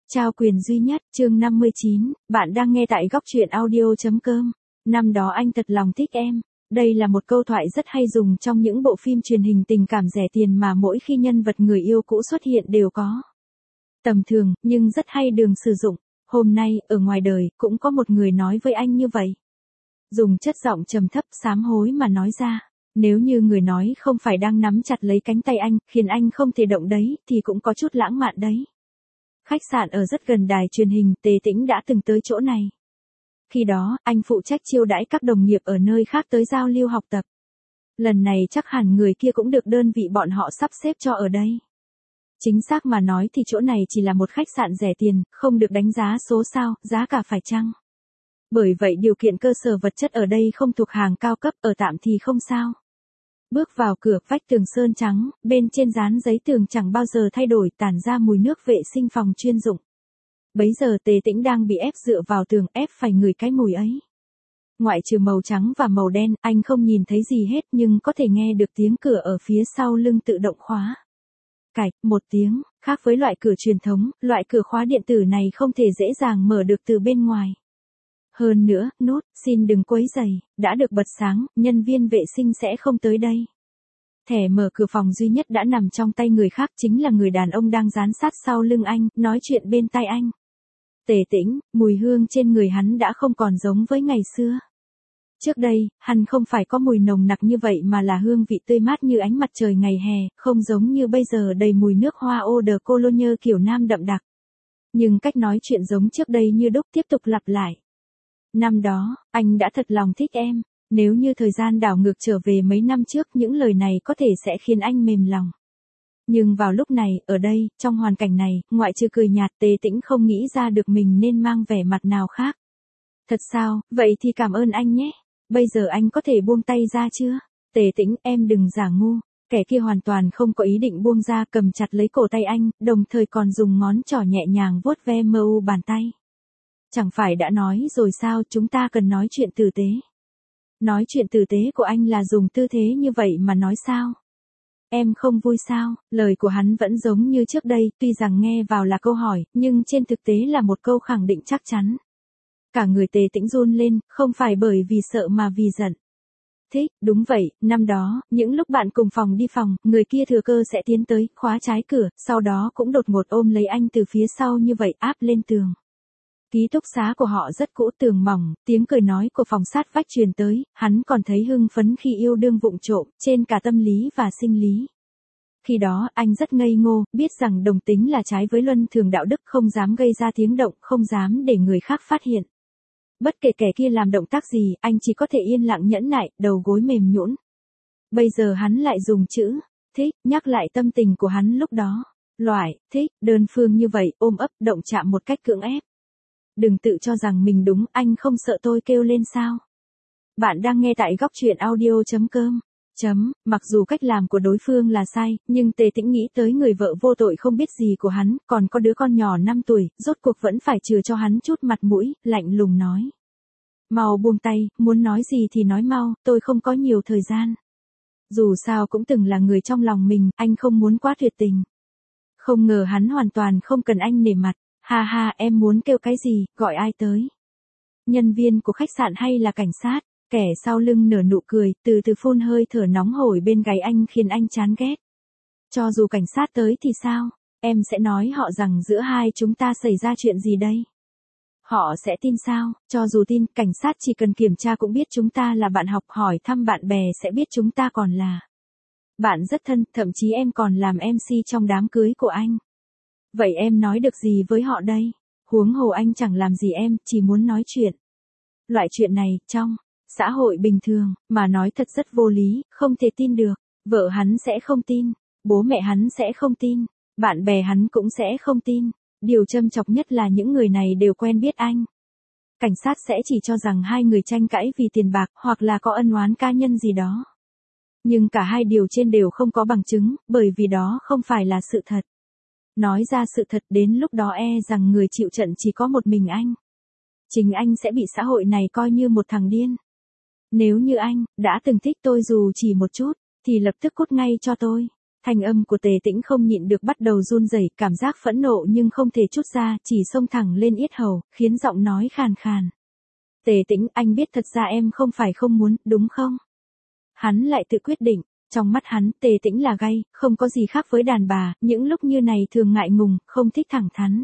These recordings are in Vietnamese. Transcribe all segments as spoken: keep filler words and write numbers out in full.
Trao quyền duy nhất, chương năm mươi chín, bạn đang nghe tại góc truyện audio.com. Năm đó anh thật lòng thích em. Đây là một câu thoại rất hay dùng trong những bộ phim truyền hình tình cảm rẻ tiền mà mỗi khi nhân vật người yêu cũ xuất hiện đều có. Tầm thường, nhưng rất hay đường sử dụng. Hôm nay, ở ngoài đời, cũng có một người nói với anh như vậy. Dùng chất giọng trầm thấp sám hối mà nói ra. Nếu như người nói không phải đang nắm chặt lấy cánh tay anh, khiến anh không thể động đấy, thì cũng có chút lãng mạn đấy. Khách sạn ở rất gần đài truyền hình, Tề Tĩnh đã từng tới chỗ này. Khi đó, anh phụ trách chiêu đãi các đồng nghiệp ở nơi khác tới giao lưu học tập. Lần này chắc hẳn người kia cũng được đơn vị bọn họ sắp xếp cho ở đây. Chính xác mà nói thì chỗ này chỉ là một khách sạn rẻ tiền, không được đánh giá số sao, giá cả phải chăng. Bởi vậy điều kiện cơ sở vật chất ở đây không thuộc hàng cao cấp, ở tạm thì không sao. Bước vào cửa, vách tường sơn trắng, bên trên dán giấy tường chẳng bao giờ thay đổi, tản ra mùi nước vệ sinh phòng chuyên dụng. Bấy giờ Tề Tĩnh đang bị ép dựa vào tường, ép phải ngửi cái mùi ấy. Ngoại trừ màu trắng và màu đen, anh không nhìn thấy gì hết nhưng có thể nghe được tiếng cửa ở phía sau lưng tự động khóa. Cạch, một tiếng, khác với loại cửa truyền thống, loại cửa khóa điện tử này không thể dễ dàng mở được từ bên ngoài. Hơn nữa, nút, xin đừng quấy rầy, đã được bật sáng, nhân viên vệ sinh sẽ không tới đây. Thẻ mở cửa phòng duy nhất đã nằm trong tay người khác, chính là người đàn ông đang dán sát sau lưng anh, nói chuyện bên tai anh. Tề Tĩnh, mùi hương trên người hắn đã không còn giống với ngày xưa. Trước đây, hắn không phải có mùi nồng nặc như vậy mà là hương vị tươi mát như ánh mặt trời ngày hè, không giống như bây giờ đầy mùi nước hoa eau de cologne kiểu nam đậm đặc. Nhưng cách nói chuyện giống trước đây như đúc tiếp tục lặp lại. Năm đó, anh đã thật lòng thích em. Nếu như thời gian đảo ngược trở về mấy năm trước, những lời này có thể sẽ khiến anh mềm lòng. Nhưng vào lúc này, ở đây, trong hoàn cảnh này, ngoại trừ cười nhạt, Tề Tĩnh không nghĩ ra được mình nên mang vẻ mặt nào khác. Thật sao, vậy thì cảm ơn anh nhé. Bây giờ anh có thể buông tay ra chưa? Tề Tĩnh, em đừng giả ngu. Kẻ kia hoàn toàn không có ý định buông ra, cầm chặt lấy cổ tay anh, đồng thời còn dùng ngón trỏ nhẹ nhàng vuốt ve mờ u bàn tay. Chẳng phải đã nói rồi sao, chúng ta cần nói chuyện tử tế. Nói chuyện tử tế của anh là dùng tư thế như vậy mà nói sao? Em không vui sao? Lời của hắn vẫn giống như trước đây, tuy rằng nghe vào là câu hỏi, nhưng trên thực tế là một câu khẳng định chắc chắn. Cả người Tề Tĩnh run lên, không phải bởi vì sợ mà vì giận. Thích, đúng vậy, năm đó, những lúc bạn cùng phòng đi phòng, người kia thừa cơ sẽ tiến tới, khóa trái cửa, sau đó cũng đột ngột ôm lấy anh từ phía sau như vậy, áp lên tường. Ký túc xá của họ rất cũ, tường mỏng, tiếng cười nói của phòng sát vách truyền tới, hắn còn thấy hưng phấn khi yêu đương vụng trộm, trên cả tâm lý và sinh lý. Khi đó, anh rất ngây ngô, biết rằng đồng tính là trái với luân thường đạo đức, không dám gây ra tiếng động, không dám để người khác phát hiện. Bất kể kẻ kia làm động tác gì, anh chỉ có thể yên lặng nhẫn nại, đầu gối mềm nhũn. Bây giờ hắn lại dùng chữ thích, nhắc lại tâm tình của hắn lúc đó. Loại, thích, đơn phương như vậy, ôm ấp, động chạm một cách cưỡng ép. Đừng tự cho rằng mình đúng, anh không sợ tôi kêu lên sao? Bạn đang nghe tại góc truyện audio.com. Chấm, mặc dù cách làm của đối phương là sai, nhưng Tề Tĩnh nghĩ tới người vợ vô tội không biết gì của hắn, còn có đứa con nhỏ năm tuổi, rốt cuộc vẫn phải chừa cho hắn chút mặt mũi, lạnh lùng nói. Mau buông tay, muốn nói gì thì nói mau, tôi không có nhiều thời gian. Dù sao cũng từng là người trong lòng mình, anh không muốn quá tuyệt tình. Không ngờ hắn hoàn toàn không cần anh nể mặt. Ha ha, em muốn kêu cái gì, gọi ai tới? Nhân viên của khách sạn hay là cảnh sát? Kẻ sau lưng nở nụ cười, từ từ phun hơi thở nóng hổi bên gáy anh khiến anh chán ghét. Cho dù cảnh sát tới thì sao? Em sẽ nói họ rằng giữa hai chúng ta xảy ra chuyện gì đây? Họ sẽ tin sao? Cho dù tin, cảnh sát chỉ cần kiểm tra cũng biết chúng ta là bạn học, hỏi thăm bạn bè sẽ biết chúng ta còn là bạn rất thân, thậm chí em còn làm em xê trong đám cưới của anh. Vậy em nói được gì với họ đây? Huống hồ anh chẳng làm gì em, chỉ muốn nói chuyện. Loại chuyện này, trong xã hội bình thường, mà nói thật rất vô lý, không thể tin được. Vợ hắn sẽ không tin, bố mẹ hắn sẽ không tin, bạn bè hắn cũng sẽ không tin. Điều châm chọc nhất là những người này đều quen biết anh. Cảnh sát sẽ chỉ cho rằng hai người tranh cãi vì tiền bạc, hoặc là có ân oán cá nhân gì đó. Nhưng cả hai điều trên đều không có bằng chứng, bởi vì đó không phải là sự thật. Nói ra sự thật đến lúc đó e rằng người chịu trận chỉ có một mình anh. Chính anh sẽ bị xã hội này coi như một thằng điên. Nếu như anh đã từng thích tôi dù chỉ một chút, thì lập tức cút ngay cho tôi. Thanh âm của Tề Tĩnh không nhịn được bắt đầu run rẩy, cảm giác phẫn nộ nhưng không thể trút ra, chỉ xông thẳng lên yết hầu, khiến giọng nói khàn khàn. Tề Tĩnh, anh biết thật ra em không phải không muốn, đúng không? Hắn lại tự quyết định, trong mắt hắn, Tề Tĩnh là gay, không có gì khác với đàn bà, những lúc như này thường ngại ngùng, không thích thẳng thắn.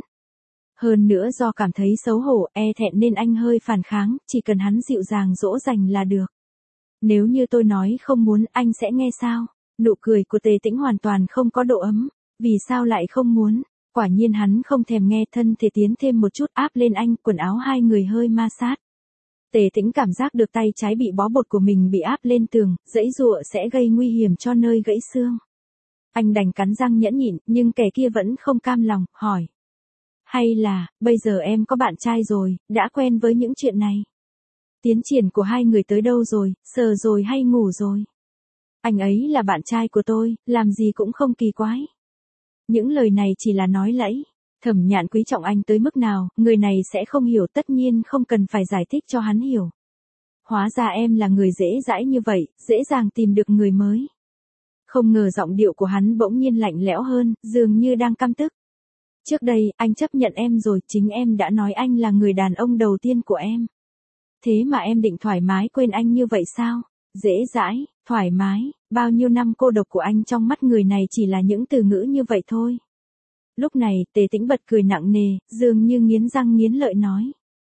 Hơn nữa do cảm thấy xấu hổ, e thẹn nên anh hơi phản kháng, chỉ cần hắn dịu dàng dỗ dành là được. Nếu như tôi nói không muốn, anh sẽ nghe sao? Nụ cười của Tề Tĩnh hoàn toàn không có độ ấm. Vì sao lại không muốn? Quả nhiên hắn không thèm nghe, thân thể tiến thêm một chút áp lên anh, quần áo hai người hơi ma sát. Tề Tĩnh cảm giác được tay trái bị bó bột của mình bị áp lên tường, giãy giụa sẽ gây nguy hiểm cho nơi gãy xương. Anh đành cắn răng nhẫn nhịn, nhưng kẻ kia vẫn không cam lòng, hỏi. Hay là, bây giờ em có bạn trai rồi, đã quen với những chuyện này? Tiến triển của hai người tới đâu rồi, sờ rồi hay ngủ rồi? Anh ấy là bạn trai của tôi, làm gì cũng không kỳ quái. Những lời này chỉ là nói lẫy. Thẩm Nhạn quý trọng anh tới mức nào, người này sẽ không hiểu, tất nhiên không cần phải giải thích cho hắn hiểu. Hóa ra em là người dễ dãi như vậy, dễ dàng tìm được người mới. Không ngờ giọng điệu của hắn bỗng nhiên lạnh lẽo hơn, dường như đang căm tức. Trước đây, anh chấp nhận em rồi, chính em đã nói anh là người đàn ông đầu tiên của em. Thế mà em định thoải mái quên anh như vậy sao? Dễ dãi, thoải mái, bao nhiêu năm cô độc của anh trong mắt người này chỉ là những từ ngữ như vậy thôi. Lúc này, Tề Tĩnh bật cười nặng nề, dường như nghiến răng nghiến lợi nói.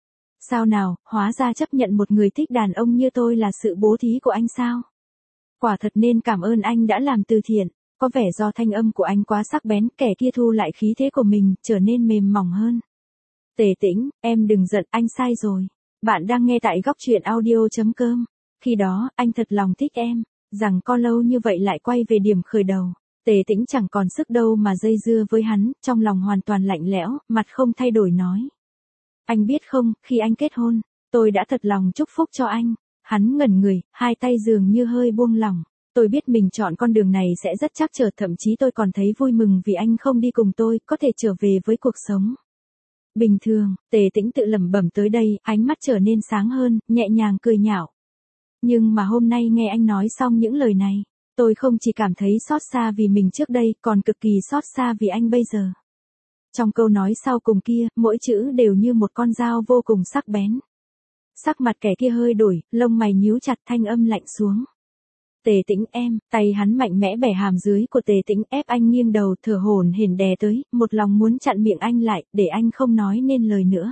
Sao nào, hóa ra chấp nhận một người thích đàn ông như tôi là sự bố thí của anh sao? Quả thật nên cảm ơn anh đã làm từ thiện. Có vẻ do thanh âm của anh quá sắc bén, kẻ kia thu lại khí thế của mình, trở nên mềm mỏng hơn. Tề Tĩnh, em đừng giận, anh sai rồi. Bạn đang nghe tại góc truyện audio chấm com. Khi đó, anh thật lòng thích em, rằng có lâu như vậy lại quay về điểm khởi đầu. Tề Tĩnh chẳng còn sức đâu mà dây dưa với hắn, trong lòng hoàn toàn lạnh lẽo, mặt không thay đổi nói. Anh biết không, khi anh kết hôn, tôi đã thật lòng chúc phúc cho anh. Hắn ngẩn người, hai tay dường như hơi buông lỏng. Tôi biết mình chọn con đường này sẽ rất trắc trở, thậm chí tôi còn thấy vui mừng vì anh không đi cùng tôi, có thể trở về với cuộc sống bình thường. Tề Tĩnh tự lẩm bẩm tới đây, ánh mắt trở nên sáng hơn, nhẹ nhàng cười nhạo. Nhưng mà hôm nay nghe anh nói xong những lời này, tôi không chỉ cảm thấy xót xa vì mình trước đây, còn cực kỳ xót xa vì anh bây giờ. Trong câu nói sau cùng kia, mỗi chữ đều như một con dao vô cùng sắc bén. Sắc mặt kẻ kia hơi đổi, lông mày nhíu chặt, thanh âm lạnh xuống. Tề Tĩnh em, tay hắn mạnh mẽ bẻ hàm dưới của Tề Tĩnh, ép anh nghiêng đầu, thở hổn hển đè tới, một lòng muốn chặn miệng anh lại, để anh không nói nên lời nữa.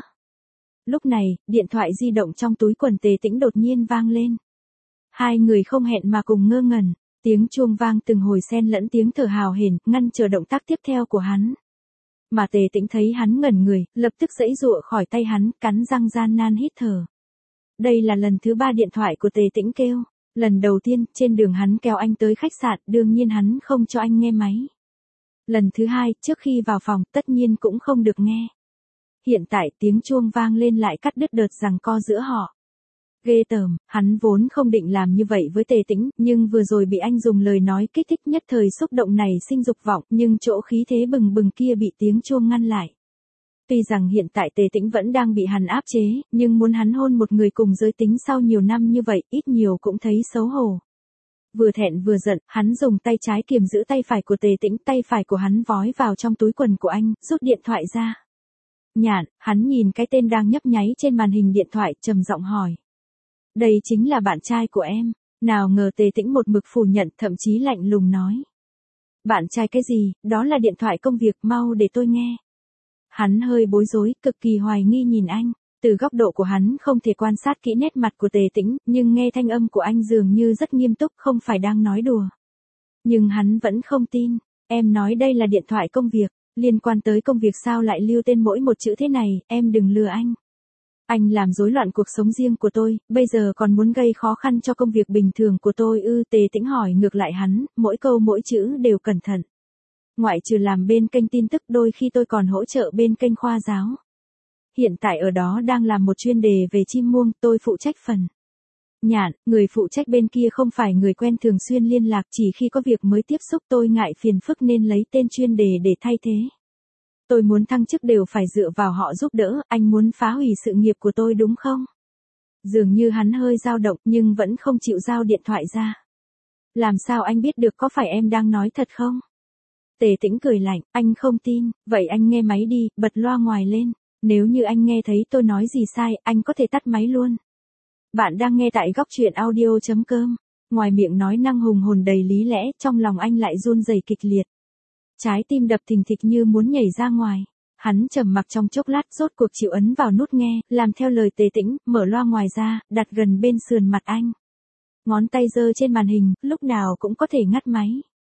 Lúc này, điện thoại di động trong túi quần Tề Tĩnh đột nhiên vang lên. Hai người không hẹn mà cùng ngơ ngẩn, tiếng chuông vang từng hồi xen lẫn tiếng thở hào hển, ngăn chờ động tác tiếp theo của hắn. Mà Tề Tĩnh thấy hắn ngẩn người, lập tức giãy giụa khỏi tay hắn, cắn răng gian nan hít thở. Đây là lần thứ ba điện thoại của Tề Tĩnh kêu. Lần đầu tiên, trên đường hắn kéo anh tới khách sạn, đương nhiên hắn không cho anh nghe máy. Lần thứ hai, trước khi vào phòng, tất nhiên cũng không được nghe. Hiện tại tiếng chuông vang lên lại cắt đứt đợt giằng co giữa họ. Ghê tởm, hắn vốn không định làm như vậy với Tề Tĩnh, nhưng vừa rồi bị anh dùng lời nói kích thích nhất thời xúc động này sinh dục vọng, nhưng chỗ khí thế bừng bừng kia bị tiếng chuông ngăn lại. Tuy rằng hiện tại Tề Tĩnh vẫn đang bị hắn áp chế, nhưng muốn hắn hôn một người cùng giới tính sau nhiều năm như vậy, ít nhiều cũng thấy xấu hổ. Vừa thẹn vừa giận, hắn dùng tay trái kiềm giữ tay phải của Tề Tĩnh, tay phải của hắn vói vào trong túi quần của anh, rút điện thoại ra. Nhạn, hắn nhìn cái tên đang nhấp nháy trên màn hình điện thoại, trầm giọng hỏi. Đây chính là bạn trai của em. Nào ngờ Tề Tĩnh một mực phủ nhận, thậm chí lạnh lùng nói. Bạn trai cái gì, đó là điện thoại công việc, mau để tôi nghe. Hắn hơi bối rối, cực kỳ hoài nghi nhìn anh. Từ góc độ của hắn không thể quan sát kỹ nét mặt của Tề Tĩnh, nhưng nghe thanh âm của anh dường như rất nghiêm túc, không phải đang nói đùa. Nhưng hắn vẫn không tin. Em nói đây là điện thoại công việc, liên quan tới công việc sao lại lưu tên mỗi một chữ thế này, em đừng lừa anh. Anh làm rối loạn cuộc sống riêng của tôi, bây giờ còn muốn gây khó khăn cho công việc bình thường của tôi ư? Tề Tĩnh hỏi ngược lại hắn, mỗi câu mỗi chữ đều cẩn thận. Ngoại trừ làm bên kênh tin tức, đôi khi tôi còn hỗ trợ bên kênh khoa giáo. Hiện tại ở đó đang làm một chuyên đề về chim muông, tôi phụ trách phần. Nhạn, người phụ trách bên kia không phải người quen thường xuyên liên lạc, chỉ khi có việc mới tiếp xúc, tôi ngại phiền phức nên lấy tên chuyên đề để thay thế. Tôi muốn thăng chức đều phải dựa vào họ giúp đỡ, anh muốn phá hủy sự nghiệp của tôi đúng không? Dường như hắn hơi dao động nhưng vẫn không chịu giao điện thoại ra. Làm sao anh biết được, có phải em đang nói thật không? Tề Tĩnh cười lạnh, anh không tin, vậy anh nghe máy đi, bật loa ngoài lên. Nếu như anh nghe thấy tôi nói gì sai, anh có thể tắt máy luôn. Bạn đang nghe tại góc truyện audio chấm com. Ngoài miệng nói năng hùng hồn đầy lý lẽ, trong lòng anh lại run rẩy kịch liệt. Trái tim đập thình thịch như muốn nhảy ra ngoài. Hắn trầm mặc trong chốc lát, rốt cuộc chịu ấn vào nút nghe, làm theo lời Tề Tĩnh, mở loa ngoài ra, đặt gần bên sườn mặt anh. Ngón tay giơ trên màn hình, lúc nào cũng có thể ngắt máy.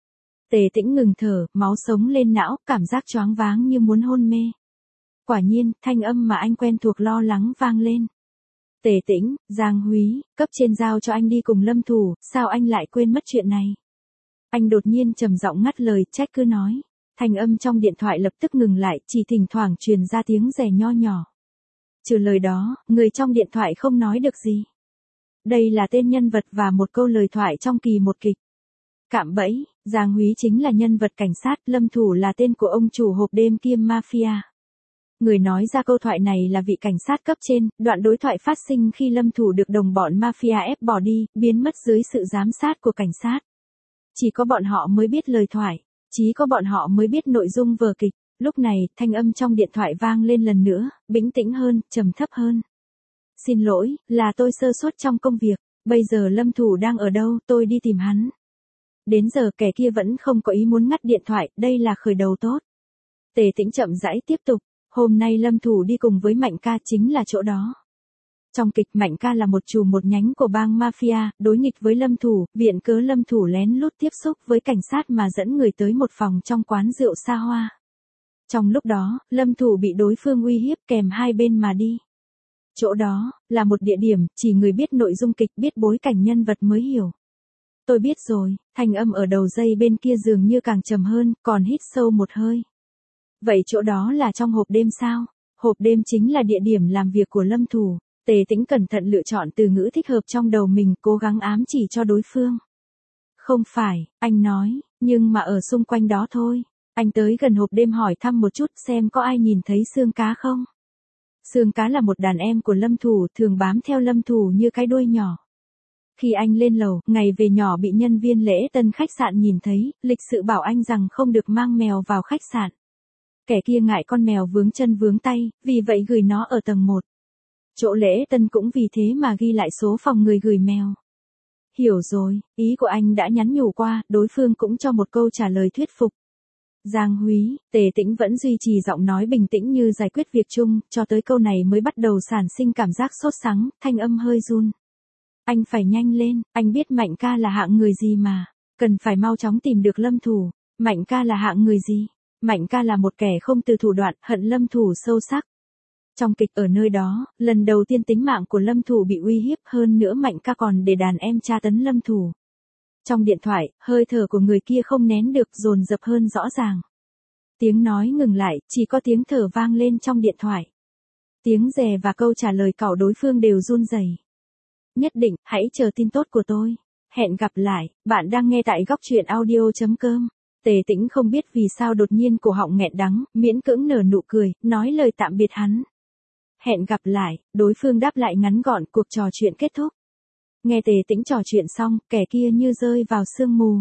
Tề Tĩnh ngừng thở, máu sống lên não, cảm giác choáng váng như muốn hôn mê. Quả nhiên, thanh âm mà anh quen thuộc lo lắng vang lên. Tề Tĩnh, Giang Húy, cấp trên giao cho anh đi cùng Lâm Thủ, sao anh lại quên mất chuyện này? Anh đột nhiên trầm giọng ngắt lời, trách cứ nói. Thanh âm trong điện thoại lập tức ngừng lại, chỉ thỉnh thoảng truyền ra tiếng rè nho nhỏ. Trừ lời đó, người trong điện thoại không nói được gì. Đây là tên nhân vật và một câu lời thoại trong kỳ một kịch. Cạm bẫy, Giang Húy chính là nhân vật cảnh sát, Lâm Thủ là tên của ông chủ hộp đêm kiêm mafia. Người nói ra câu thoại này là vị cảnh sát cấp trên, đoạn đối thoại phát sinh khi Lâm Thủ được đồng bọn mafia ép bỏ đi, biến mất dưới sự giám sát của cảnh sát. Chỉ có bọn họ mới biết lời thoại, chỉ có bọn họ mới biết nội dung vở kịch. Lúc này, thanh âm trong điện thoại vang lên lần nữa, bình tĩnh hơn, trầm thấp hơn. Xin lỗi, là tôi sơ suất trong công việc, bây giờ Lâm Thủ đang ở đâu, tôi đi tìm hắn. Đến giờ kẻ kia vẫn không có ý muốn ngắt điện thoại, đây là khởi đầu tốt. Tề Tĩnh chậm rãi tiếp tục, hôm nay Lâm Thủ đi cùng với Mạnh Ca chính là chỗ đó. Trong kịch Mạnh Ca là một chủ một nhánh của bang mafia, đối nghịch với Lâm Thủ, viện cớ Lâm Thủ lén lút tiếp xúc với cảnh sát mà dẫn người tới một phòng trong quán rượu xa hoa. Trong lúc đó, Lâm Thủ bị đối phương uy hiếp kèm hai bên mà đi. Chỗ đó, là một địa điểm, chỉ người biết nội dung kịch biết bối cảnh nhân vật mới hiểu. Tôi biết rồi, thanh âm ở đầu dây bên kia dường như càng trầm hơn, còn hít sâu một hơi. Vậy chỗ đó là trong hộp đêm sao? Hộp đêm chính là địa điểm làm việc của Lâm Thủ. Tề Tĩnh cẩn thận lựa chọn từ ngữ thích hợp trong đầu mình, cố gắng ám chỉ cho đối phương. Không phải, anh nói, nhưng mà ở xung quanh đó thôi. Anh tới gần hộp đêm hỏi thăm một chút xem có ai nhìn thấy Sương Cá không. Sương Cá là một đàn em của Lâm Thủ, thường bám theo Lâm Thủ như cái đuôi nhỏ. Khi anh lên lầu, ngày về nhỏ bị nhân viên lễ tân khách sạn nhìn thấy, lịch sự bảo anh rằng không được mang mèo vào khách sạn. Kẻ kia ngại con mèo vướng chân vướng tay, vì vậy gửi nó ở tầng một. Chỗ lễ tân cũng vì thế mà ghi lại số phòng người gửi mèo. Hiểu rồi, ý của anh đã nhắn nhủ qua, đối phương cũng cho một câu trả lời thuyết phục. Giang Húy, Tề Tĩnh vẫn duy trì giọng nói bình tĩnh như giải quyết việc chung, cho tới câu này mới bắt đầu sản sinh cảm giác sốt sắng, thanh âm hơi run. Anh phải nhanh lên, anh biết Mạnh Ca là hạng người gì mà, cần phải mau chóng tìm được Lâm Thủ. Mạnh Ca là hạng người gì? Mạnh Ca là một kẻ không từ thủ đoạn, hận Lâm Thủ sâu sắc. Trong kịch ở nơi đó, lần đầu tiên tính mạng của Lâm Thủ bị uy hiếp, hơn nữa Mạnh Ca còn để đàn em tra tấn Lâm Thủ. Trong điện thoại, hơi thở của người kia không nén được, dồn dập hơn rõ ràng. Tiếng nói ngừng lại, chỉ có tiếng thở vang lên trong điện thoại. Tiếng rè và câu trả lời cậu đối phương đều run rẩy. Nhất định, hãy chờ tin tốt của tôi. Hẹn gặp lại, bạn đang nghe tại góc truyện audio chấm com. Tề Tĩnh không biết vì sao đột nhiên cổ họng nghẹn đắng, miễn cưỡng nở nụ cười, nói lời tạm biệt hắn. Hẹn gặp lại, đối phương đáp lại ngắn gọn, cuộc trò chuyện kết thúc. Nghe Tề Tĩnh trò chuyện xong, kẻ kia như rơi vào sương mù.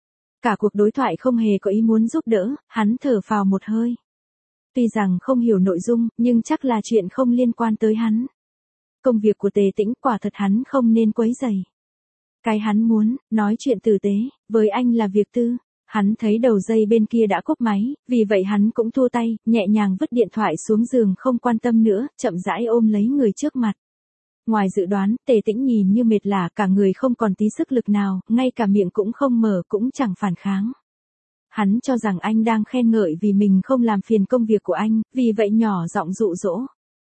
Cả cuộc đối thoại không hề có ý muốn giúp đỡ, hắn thở phào một hơi. Tuy rằng không hiểu nội dung, nhưng chắc là chuyện không liên quan tới hắn. Công việc của Tề Tĩnh quả thật hắn không nên quấy rầy. Cái hắn muốn, nói chuyện tử tế, với anh là việc tư. Hắn thấy đầu dây bên kia đã cúp máy, vì vậy hắn cũng thua tay, nhẹ nhàng vứt điện thoại xuống giường không quan tâm nữa, chậm rãi ôm lấy người trước mặt. Ngoài dự đoán, Tề Tĩnh nhìn như mệt lả, cả người không còn tí sức lực nào, ngay cả miệng cũng không mở, cũng chẳng phản kháng. Hắn cho rằng anh đang khen ngợi vì mình không làm phiền công việc của anh, vì vậy nhỏ giọng dụ dỗ.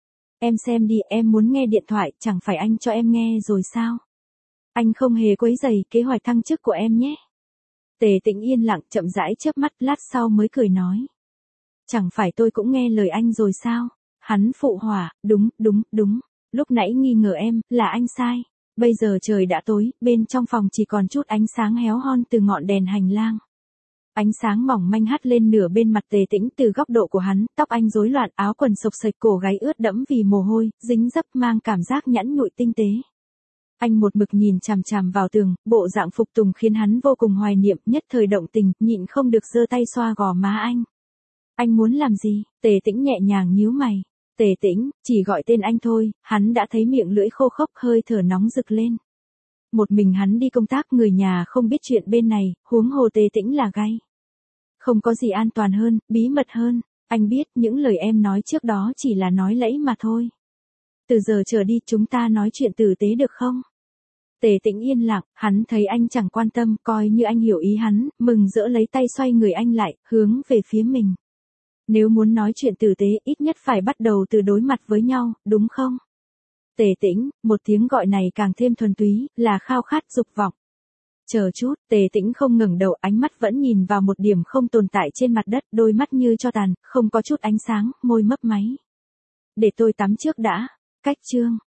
Em xem đi, em muốn nghe điện thoại, chẳng phải anh cho em nghe rồi sao? Anh không hề quấy rầy kế hoạch thăng chức của em nhé. Tề Tĩnh yên lặng, chậm rãi chớp mắt, lát sau mới cười nói. Chẳng phải tôi cũng nghe lời anh rồi sao? Hắn phụ họa, đúng, đúng, đúng. Lúc nãy nghi ngờ em, là anh sai. Bây giờ trời đã tối, bên trong phòng chỉ còn chút ánh sáng héo hon từ ngọn đèn hành lang. Ánh sáng mỏng manh hắt lên nửa bên mặt Tề Tĩnh, từ góc độ của hắn, tóc anh rối loạn, áo quần xộc xệch, cổ gáy ướt đẫm vì mồ hôi, dính dấp mang cảm giác nhẵn nhụi tinh tế. Anh một mực nhìn chằm chằm vào tường, bộ dạng phục tùng khiến hắn vô cùng hoài niệm, nhất thời động tình, nhịn không được giơ tay xoa gò má anh. Anh muốn làm gì? Tề Tĩnh nhẹ nhàng nhíu mày. Tề Tĩnh, chỉ gọi tên anh thôi, hắn đã thấy miệng lưỡi khô khốc, hơi thở nóng rực lên. Một mình hắn đi công tác, người nhà không biết chuyện bên này, huống hồ Tề Tĩnh là gay. Không có gì an toàn hơn, bí mật hơn. Anh biết những lời em nói trước đó chỉ là nói lẫy mà thôi. Từ giờ trở đi chúng ta nói chuyện tử tế được không? Tề Tĩnh yên lặng, hắn thấy anh chẳng quan tâm, coi như anh hiểu ý hắn, mừng rỡ lấy tay xoay người anh lại, hướng về phía mình. Nếu muốn nói chuyện tử tế, ít nhất phải bắt đầu từ đối mặt với nhau, đúng không? Tề Tĩnh, một tiếng gọi này càng thêm thuần túy, là khao khát dục vọng. Chờ chút, Tề Tĩnh không ngẩng đầu, ánh mắt vẫn nhìn vào một điểm không tồn tại trên mặt đất, đôi mắt như tro tàn, không có chút ánh sáng, môi mấp máy. Để tôi tắm trước đã. Cách chương